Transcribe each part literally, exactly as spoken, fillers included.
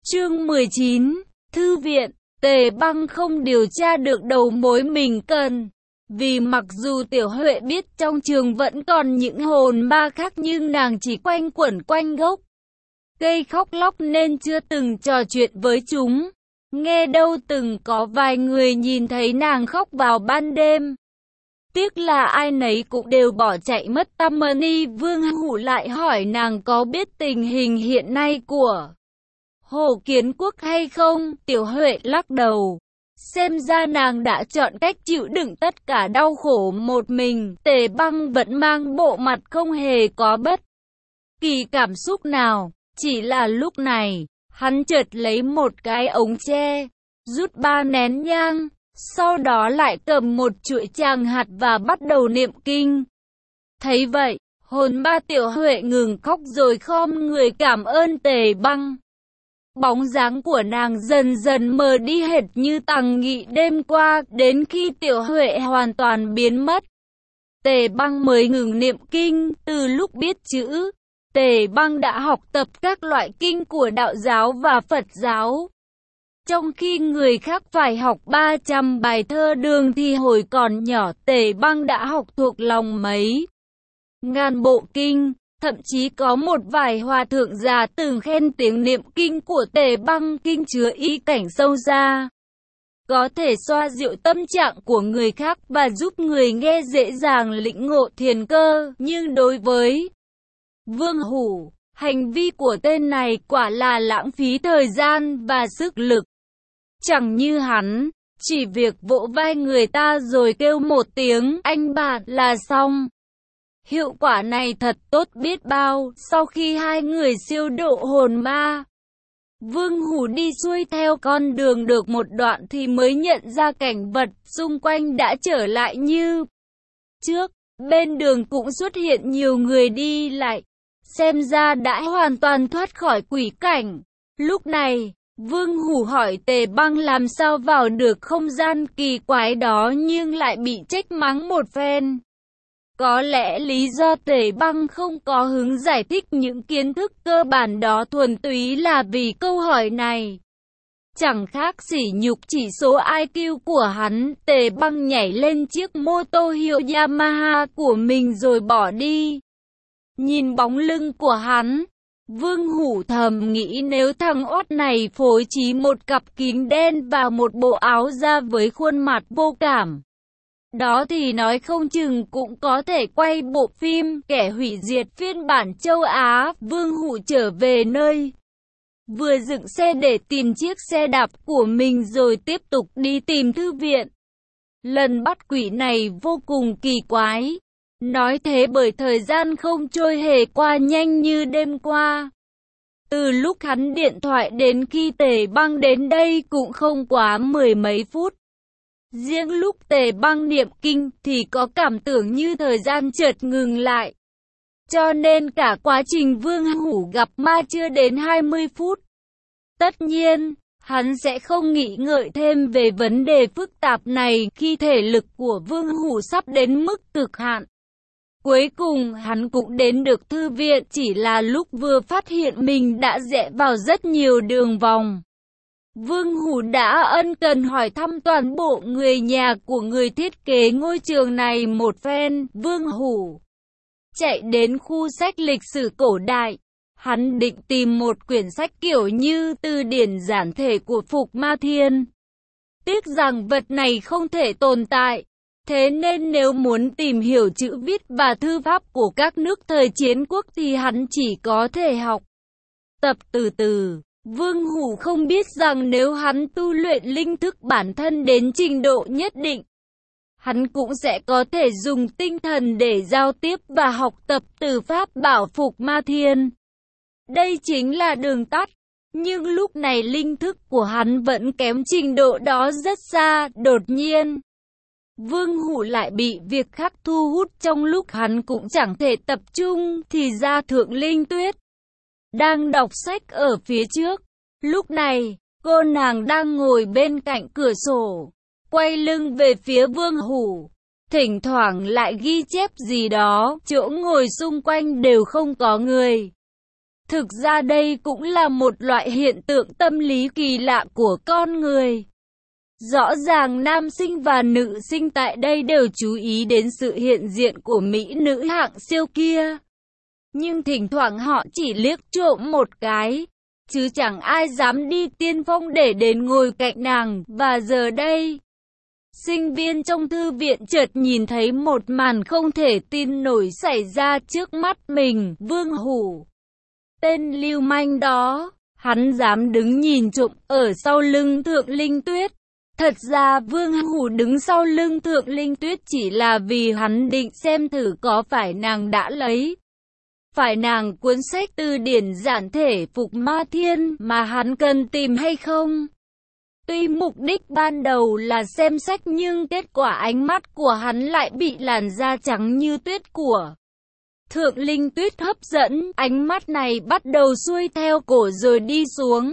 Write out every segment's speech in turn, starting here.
Chương mười chín, Thư viện. Tề Băng không điều tra được đầu mối mình cần. Vì mặc dù Tiểu Huệ biết trong trường vẫn còn những hồn ma khác nhưng nàng chỉ quanh quẩn quanh gốc cây khóc lóc nên chưa từng trò chuyện với chúng. Nghe đâu từng có vài người nhìn thấy nàng khóc vào ban đêm. Tiếc là ai nấy cũng đều bỏ chạy mất tăm. Mani Vương Hủ lại hỏi nàng có biết tình hình hiện nay của Hồ Kiến Quốc hay không. Tiểu Huệ lắc đầu. Xem ra nàng đã chọn cách chịu đựng tất cả đau khổ một mình. Tề Băng vẫn mang bộ mặt không hề có bất kỳ cảm xúc nào. Chỉ là lúc này, hắn chợt lấy một cái ống tre, rút ba nén nhang, sau đó lại cầm một chuỗi tràng hạt và bắt đầu niệm kinh. Thấy vậy, hồn ma Tiểu Huệ ngừng khóc rồi khom người cảm ơn Tề Băng. Bóng dáng của nàng dần dần mờ đi hệt như Tằng Nghị đêm qua, đến khi Tiểu Huệ hoàn toàn biến mất. Tề Băng mới ngừng niệm kinh. Từ lúc biết chữ, Tề Băng đã học tập các loại kinh của đạo giáo và Phật giáo. Trong khi người khác phải học ba trăm bài thơ đường thì hồi còn nhỏ Tề Băng đã học thuộc lòng mấy ngàn bộ kinh. Thậm chí có một vài hòa thượng già từng khen tiếng niệm kinh của Tề Băng kinh chứa ý cảnh sâu xa, có thể xoa dịu tâm trạng của người khác và giúp người nghe dễ dàng lĩnh ngộ thiền cơ. Nhưng đối với Vương Hủ, hành vi của tên này quả là lãng phí thời gian và sức lực. Chẳng như hắn, chỉ việc vỗ vai người ta rồi kêu một tiếng anh bạn là xong. Hiệu quả này thật tốt biết bao. Sau khi hai người siêu độ hồn ma, Vương Hủ đi xuôi theo con đường được một đoạn thì mới nhận ra cảnh vật xung quanh đã trở lại như trước. Bên đường cũng xuất hiện nhiều người đi lại, xem ra đã hoàn toàn thoát khỏi quỷ cảnh. Lúc này, Vương Hủ hỏi Tề Băng làm sao vào được không gian kỳ quái đó nhưng lại bị trách mắng một phen. Có lẽ lý do Tề Băng không có hứng giải thích những kiến thức cơ bản đó thuần túy là vì câu hỏi này chẳng khác sỉ nhục chỉ số i kiu của hắn. Tề Băng nhảy lên chiếc mô tô hiệu Yamaha của mình rồi bỏ đi. Nhìn bóng lưng của hắn, Vương Hủ thầm nghĩ nếu thằng ót này phối trí một cặp kính đen và một bộ áo da với khuôn mặt vô cảm, đó thì nói không chừng cũng có thể quay bộ phim Kẻ Hủy Diệt phiên bản châu Á. Vương Hủ trở về nơi vừa dựng xe để tìm chiếc xe đạp của mình rồi tiếp tục đi tìm thư viện. Lần bắt quỷ này vô cùng kỳ quái. Nói thế bởi thời gian không trôi hề qua nhanh như đêm qua. Từ lúc hắn điện thoại đến khi Tề Băng đến đây cũng không quá mười mấy phút. Riêng lúc Tề Băng niệm kinh thì có cảm tưởng như thời gian chợt ngừng lại. Cho nên cả quá trình Vương Hủ gặp ma chưa đến hai mươi phút. Tất nhiên, hắn sẽ không nghĩ ngợi thêm về vấn đề phức tạp này khi thể lực của Vương Hủ sắp đến mức cực hạn. Cuối cùng hắn cũng đến được thư viện, chỉ là lúc vừa phát hiện mình đã rẽ vào rất nhiều đường vòng. Vương Hủ đã ân cần hỏi thăm toàn bộ người nhà của người thiết kế ngôi trường này một phen. Vương Hủ chạy đến khu sách lịch sử cổ đại. Hắn định tìm một quyển sách kiểu như từ điển giản thể của Phục Ma Thiên. Tiếc rằng vật này không thể tồn tại. Thế nên nếu muốn tìm hiểu chữ viết và thư pháp của các nước thời chiến quốc thì hắn chỉ có thể học tập từ từ. Vương Hủ không biết rằng nếu hắn tu luyện linh thức bản thân đến trình độ nhất định, hắn cũng sẽ có thể dùng tinh thần để giao tiếp và học tập từ pháp bảo Phục Ma Thiên. Đây chính là đường tắt. Nhưng lúc này linh thức của hắn vẫn kém trình độ đó rất xa. Đột nhiên, Vương Hủ lại bị việc khác thu hút trong lúc hắn cũng chẳng thể tập trung. Thì ra Thượng Linh Tuyết đang đọc sách ở phía trước. Lúc này, cô nàng đang ngồi bên cạnh cửa sổ, quay lưng về phía Vương Hủ, thỉnh thoảng lại ghi chép gì đó. Chỗ ngồi xung quanh đều không có người. Thực ra đây cũng là một loại hiện tượng tâm lý kỳ lạ của con người. Rõ ràng nam sinh và nữ sinh tại đây đều chú ý đến sự hiện diện của mỹ nữ hạng siêu kia. Nhưng thỉnh thoảng họ chỉ liếc trộm một cái, chứ chẳng ai dám đi tiên phong để đến ngồi cạnh nàng. Và giờ đây, sinh viên trong thư viện chợt nhìn thấy một màn không thể tin nổi xảy ra trước mắt mình. Vương Hủ, tên lưu manh đó, hắn dám đứng nhìn trộm ở sau lưng Thượng Linh Tuyết. Thật ra Vương Hủ đứng sau lưng Thượng Linh Tuyết chỉ là vì hắn định xem thử có phải nàng đã lấy phải nàng cuốn sách từ điển giản thể Phục Ma Thiên mà hắn cần tìm hay không. Tuy mục đích ban đầu là xem sách nhưng kết quả ánh mắt của hắn lại bị làn da trắng như tuyết của Thượng Linh Tuyết hấp dẫn. Ánh mắt này bắt đầu xuôi theo cổ rồi đi xuống,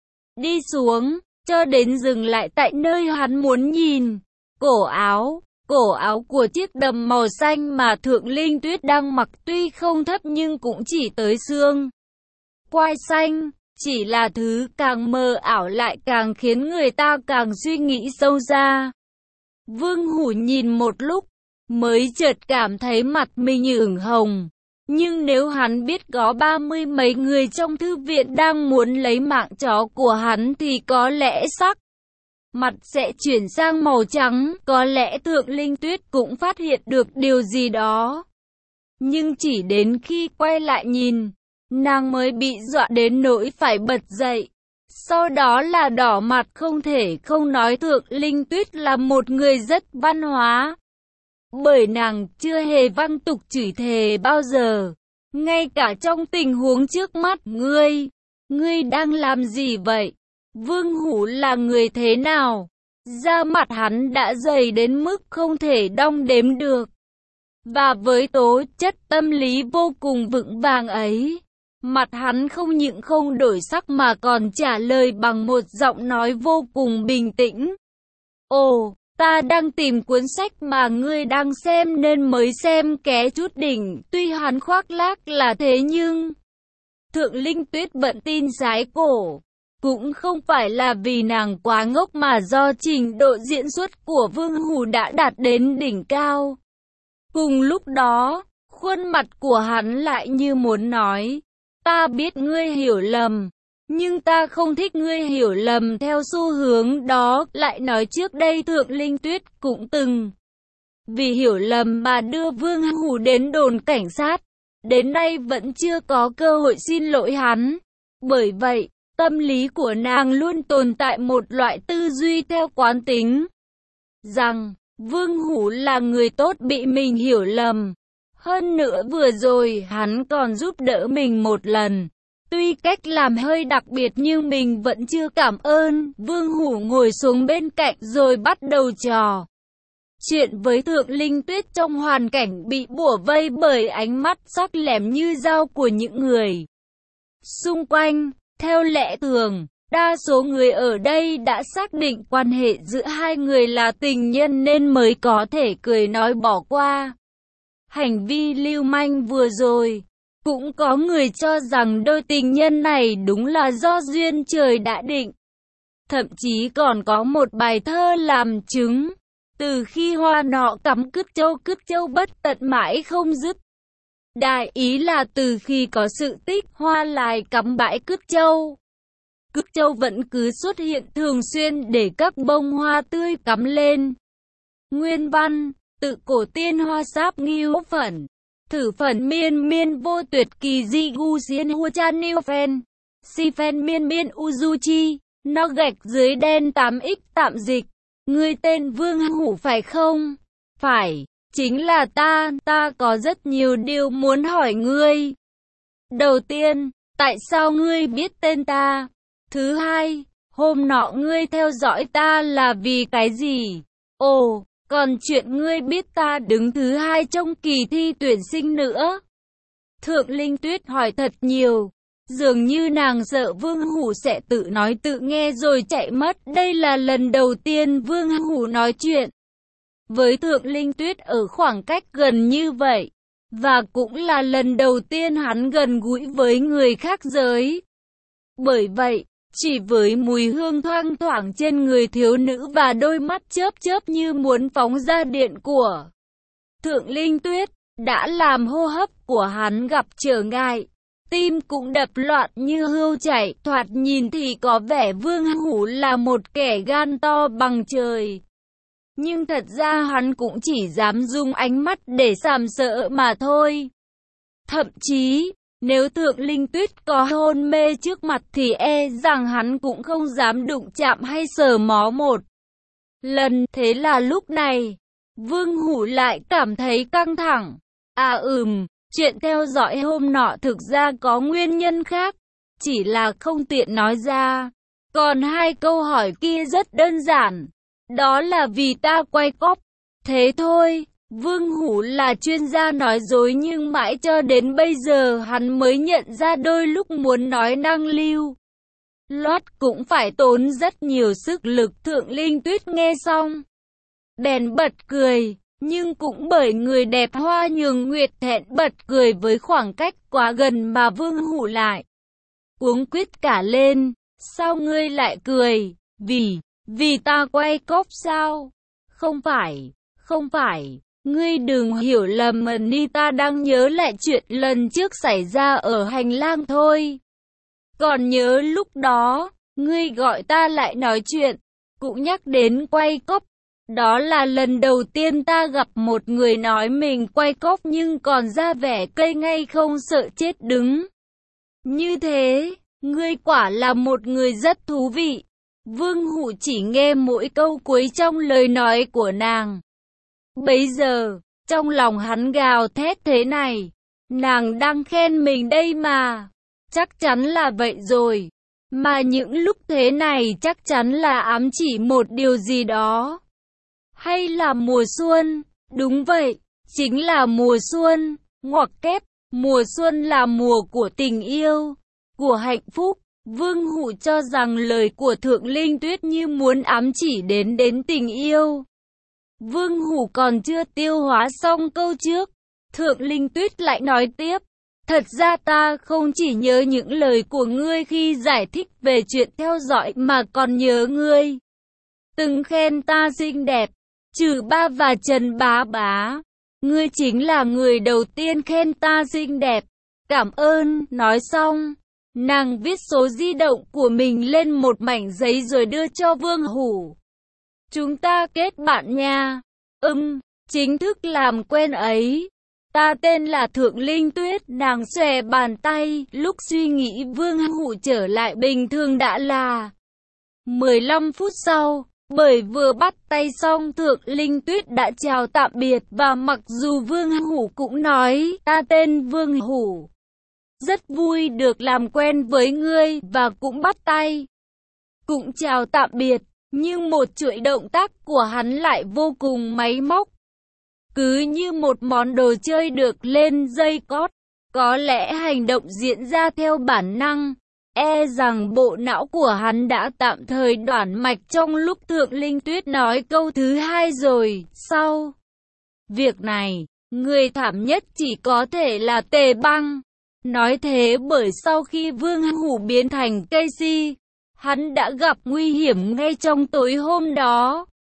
đi xuống, cho đến dừng lại tại nơi hắn muốn nhìn. Cổ áo, cổ áo của chiếc đầm màu xanh mà Thượng Linh Tuyết đang mặc tuy không thấp nhưng cũng chỉ tới xương quai xanh. Chỉ là thứ càng mờ ảo lại càng khiến người ta càng suy nghĩ sâu xa. Vương Hủ nhìn một lúc, mới chợt cảm thấy mặt mình ửng hồng. Nhưng nếu hắn biết có ba mươi mấy người trong thư viện đang muốn lấy mạng chó của hắn thì có lẽ sắc mặt sẽ chuyển sang màu trắng. Có lẽ Thượng Linh Tuyết cũng phát hiện được điều gì đó. Nhưng chỉ đến khi quay lại nhìn, nàng mới bị dọa đến nỗi phải bật dậy. Sau đó là đỏ mặt không thể không nói Thượng Linh Tuyết là một người rất văn hóa. Bởi nàng chưa hề văng tục chửi thề bao giờ. Ngay cả trong tình huống trước mắt, ngươi, ngươi đang làm gì vậy? Vương Hủ là người thế nào? Da mặt hắn đã dày đến mức không thể đong đếm được. Và với tố chất tâm lý vô cùng vững vàng ấy, mặt hắn không những không đổi sắc mà còn trả lời bằng một giọng nói vô cùng bình tĩnh. Ồ, ta đang tìm cuốn sách mà ngươi đang xem nên mới xem ké chút đỉnh. Tuy hắn khoác lác là thế nhưng Thượng Linh Tuyết vẫn tin sái cổ. Cũng không phải là vì nàng quá ngốc mà do trình độ diễn xuất của Vương Hủ đã đạt đến đỉnh cao. Cùng lúc đó, khuôn mặt của hắn lại như muốn nói, ta biết ngươi hiểu lầm, nhưng ta không thích ngươi hiểu lầm theo xu hướng đó. Lại nói trước đây Thượng Linh Tuyết cũng từng vì hiểu lầm mà đưa Vương Hủ đến đồn cảnh sát, đến nay vẫn chưa có cơ hội xin lỗi hắn. Bởi vậy, tâm lý của nàng luôn tồn tại một loại tư duy theo quán tính, rằng Vương Hủ là người tốt bị mình hiểu lầm. Hơn nữa vừa rồi hắn còn giúp đỡ mình một lần. Tuy cách làm hơi đặc biệt nhưng mình vẫn chưa cảm ơn. Vương Hủ ngồi xuống bên cạnh rồi bắt đầu trò chuyện với Thượng Linh Tuyết trong hoàn cảnh bị bủa vây bởi ánh mắt sắc lẻm như dao của những người xung quanh. Theo lẽ thường, đa số người ở đây đã xác định quan hệ giữa hai người là tình nhân nên mới có thể cười nói bỏ qua hành vi lưu manh vừa rồi. Cũng có người cho rằng đôi tình nhân này đúng là do duyên trời đã định. Thậm chí còn có một bài thơ làm chứng. Từ khi hoa nọ cắm cứt châu, cứt châu bất tận mãi không dứt. Đại ý là từ khi có sự tích, hoa lại cắm bãi cứt châu. Cứt châu vẫn cứ xuất hiện thường xuyên để các bông hoa tươi cắm lên. Nguyên văn, tự cổ tiên hoa sáp nghiêu phẩn. Thử phẩn miên miên vô tuyệt kỳ di gu xiên hua chan niu phen. Si phen miên miên uzuchi. Nó gạch dưới đen tám x tạm dịch. Ngươi tên Vương Hủ phải không? Phải, chính là ta, ta có rất nhiều điều muốn hỏi ngươi. Đầu tiên, tại sao ngươi biết tên ta? Thứ hai, hôm nọ ngươi theo dõi ta là vì cái gì? Ồ, còn chuyện ngươi biết ta đứng thứ hai trong kỳ thi tuyển sinh nữa. Thượng Linh Tuyết hỏi thật nhiều. Dường như nàng sợ Vương Hủ sẽ tự nói tự nghe rồi chạy mất. Đây là lần đầu tiên Vương Hủ nói chuyện với Thượng Linh Tuyết ở khoảng cách gần như vậy. và cũng là lần đầu tiên hắn gần gũi với người khác giới. Bởi vậy, chỉ với mùi hương thoang thoảng trên người thiếu nữ và đôi mắt chớp chớp như muốn phóng ra điện của Thượng Linh Tuyết, đã làm hô hấp của hắn gặp trở ngại. Tim cũng đập loạn như hươu chạy, thoạt nhìn thì có vẻ Vương Hủ là một kẻ gan to bằng trời. Nhưng thật ra hắn cũng chỉ dám dùng ánh mắt để sàm sợ mà thôi. Thậm chí, nếu Thượng Linh Tuyết có hôn mê trước mặt thì e rằng hắn cũng không dám đụng chạm hay sờ mó một lần. Thế là lúc này, Vương Hủ lại cảm thấy căng thẳng. À ừm, chuyện theo dõi hôm nọ thực ra có nguyên nhân khác, chỉ là không tiện nói ra. Còn hai câu hỏi kia rất đơn giản, đó là vì ta quay cóp. Thế thôi. Vương Hủ là chuyên gia nói dối nhưng mãi cho đến bây giờ hắn mới nhận ra đôi lúc muốn nói năng lưu loát cũng phải tốn rất nhiều sức lực. Thượng Linh Tuyết nghe xong, bèn bật cười, nhưng cũng bởi người đẹp Hoa Nhường Nguyệt thẹn bật cười với khoảng cách quá gần mà Vương Hủ lại cuống quýt cả lên. Sao ngươi lại cười? Vì, vì ta quay cóp sao? Không phải, không phải. Ngươi đừng hiểu lầm, Anita đang nhớ lại chuyện lần trước xảy ra ở hành lang thôi. Còn nhớ lúc đó, ngươi gọi ta lại nói chuyện, cũng nhắc đến quay cóp. Đó là lần đầu tiên ta gặp một người nói mình quay cóp nhưng còn ra vẻ cây ngay không sợ chết đứng. Như thế, ngươi quả là một người rất thú vị. Vương Hủ chỉ nghe mỗi câu cuối trong lời nói của nàng. Bấy giờ, trong lòng hắn gào thét thế này, nàng đang khen mình đây mà. Chắc chắn là vậy rồi. Mà những lúc thế này chắc chắn là ám chỉ một điều gì đó. Hay là mùa xuân? Đúng vậy, chính là mùa xuân. Ngoặc kép, mùa xuân là mùa của tình yêu, của hạnh phúc. Vương Hủ cho rằng lời của Thượng Linh Tuyết như muốn ám chỉ đến đến tình yêu. Vương Hủ còn chưa tiêu hóa xong câu trước, Thượng Linh Tuyết lại nói tiếp. Thật ra ta không chỉ nhớ những lời của ngươi khi giải thích về chuyện theo dõi mà còn nhớ ngươi từng khen ta xinh đẹp, trừ ba và Trần Bá Bá. Ngươi chính là người đầu tiên khen ta xinh đẹp. Cảm ơn. Nói xong, nàng viết số di động của mình lên một mảnh giấy rồi đưa cho Vương Hủ. Chúng ta kết bạn nha. Ừm, chính thức làm quen ấy. Ta tên là Thượng Linh Tuyết. Nàng xòe bàn tay. Lúc suy nghĩ Vương Hủ trở lại bình thường đã là mười lăm phút sau. Bởi vừa bắt tay xong Thượng Linh Tuyết đã chào tạm biệt. Và mặc dù Vương Hủ cũng nói ta tên Vương Hủ, rất vui được làm quen với ngươi, và cũng bắt tay, cũng chào tạm biệt. Nhưng một chuỗi động tác của hắn lại vô cùng máy móc, cứ như một món đồ chơi được lên dây cót. Có lẽ hành động diễn ra theo bản năng, e rằng bộ não của hắn đã tạm thời đoản mạch trong lúc Thượng Linh Tuyết nói câu thứ hai rồi. Sau việc này, người thảm nhất chỉ có thể là Tề Băng. Nói thế bởi sau khi Vương Hủ biến thành cây si, hắn đã gặp nguy hiểm ngay trong tối hôm đó.